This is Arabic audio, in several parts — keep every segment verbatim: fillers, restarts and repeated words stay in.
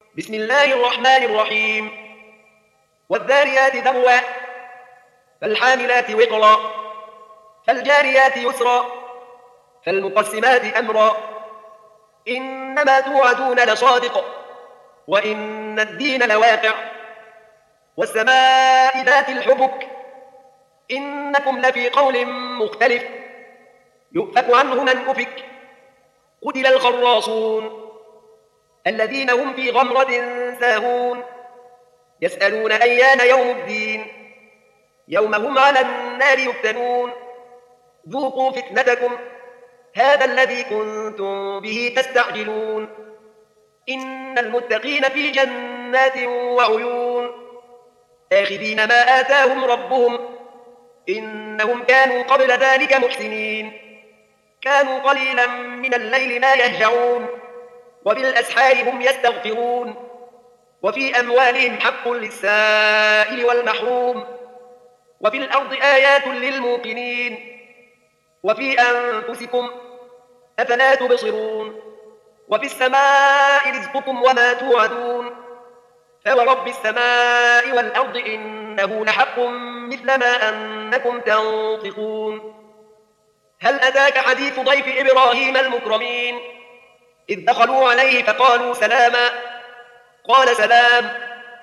بسم الله الرحمن الرحيم والذاريات ذروا فالحاملات وقرا فالجاريات يسرا فالمقسمات أمرا إنما توعدون لصادق وإن الدين لواقع والسماء ذات الحبك إنكم لفي قول مختلف يؤفك عنه من أفك قتل الخراصون الذين هم في غمرة ساهون يسألون أيان يوم الدين يوم هم على النار يفتنون ذوقوا فتنتكم هذا الذي كنتم به تستعجلون إن المتقين في جنات وعيون آخذين ما آتاهم ربهم إنهم كانوا قبل ذلك محسنين كانوا قليلا من الليل ما يهجعون وبالأسحار هم يستغفرون وفي أموالهم حق للسائل والمحروم وفي الأرض آيات للموقنين وفي أنفسكم أفلا تبصرون وفي السماء رزقكم وما توعدون فورب السماء والأرض إنه لحق مثل ما أنكم تنطقون هل أتاك حديث ضيف إبراهيم المكرمين إذ دخلوا عليه فقالوا سلاما قال سلام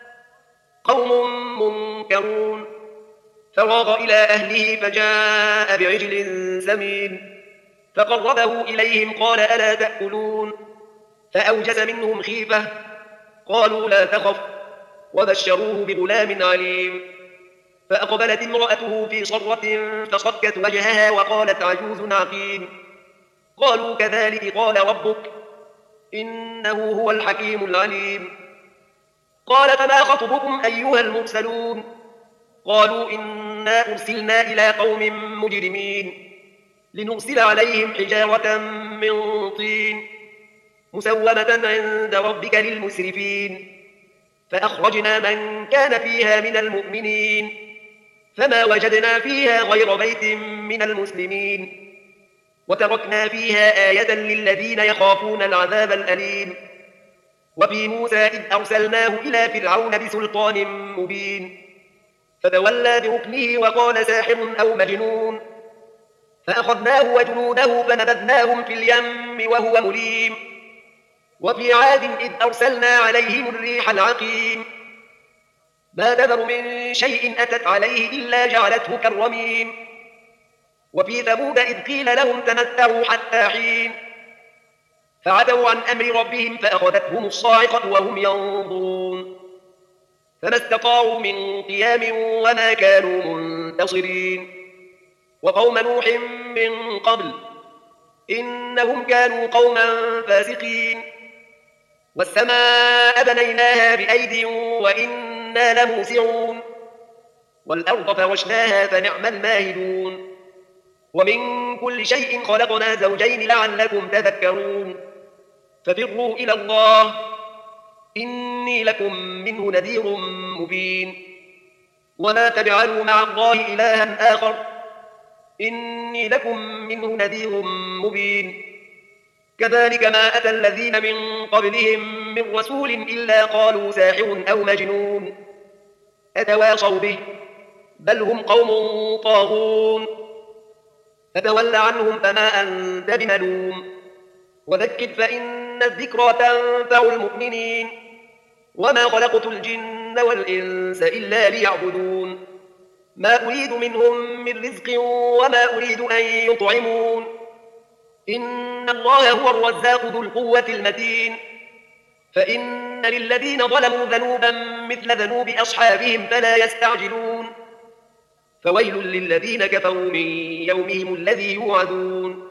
قوم منكرون فراغ إلى أهله فجاء بعجل سمين فقربه إليهم قال ألا تأكلون فأوجس منهم خيفة قالوا لا تخف وبشروه بغلام عليم فأقبلت امرأته في صرة فصكت وجهها وقالت عجوز عقيم قالوا كذلك قال ربك إنه هو الحكيم العليم قال فما خطبكم أيها المرسلون قالوا إنا أرسلنا إلى قوم مجرمين لنرسل عليهم حجارة من طين مسومة عند ربك للمسرفين فأخرجنا من كان فيها من المؤمنين فما وجدنا فيها غير بيت من المسلمين وتركنا فيها آية للذين يخافون العذاب الأليم وفي موسى إذ أرسلناه إلى فرعون بسلطان مبين فتولى بركنه وقال ساحر أو مجنون فأخذناه وجنوده فنبذناهم في اليم وهو مليم وفي عاد إذ أرسلنا عليهم الريح العقيم ما تذر من شيء أتت عليه إلا جعلته كالرميم وفي ثمود إذ قيل لهم تمتعوا حتى حين فعتوا عن أمر ربهم فأخذتهم الصاعقة وهم ينظرون فما استطاعوا من قيام وما كانوا منتصرين وقوم نوح من قبل إنهم كانوا قوما فاسقين والسماء بنيناها بأيد وإنا لموسعون والأرض فرشناها فنعم الماهدون ومن كل شيء خلقنا زوجين لعلكم تذكرون ففروا إلى الله إني لكم منه نذير مبين ولا تجعلوا مع الله إلها آخر إني لكم منه نذير مبين كذلك ما أتى الذين من قبلهم من رسول إلا قالوا ساحر أو مجنون أتواصوا به بل هم قوم طاغون فتول عنهم فما أنت بملوم وذكر فإن الذكرى تنفع المؤمنين وما خلقت الجن والإنس إلا ليعبدون ما أريد منهم من رزق وما أريد أن يطعمون إن الله هو الرزاق ذو القوة المتين فإن للذين ظلموا ذنوبا مثل ذنوب أصحابهم فلا يستعجلون فويل للذين كفروا من يومهم الذي يوعدون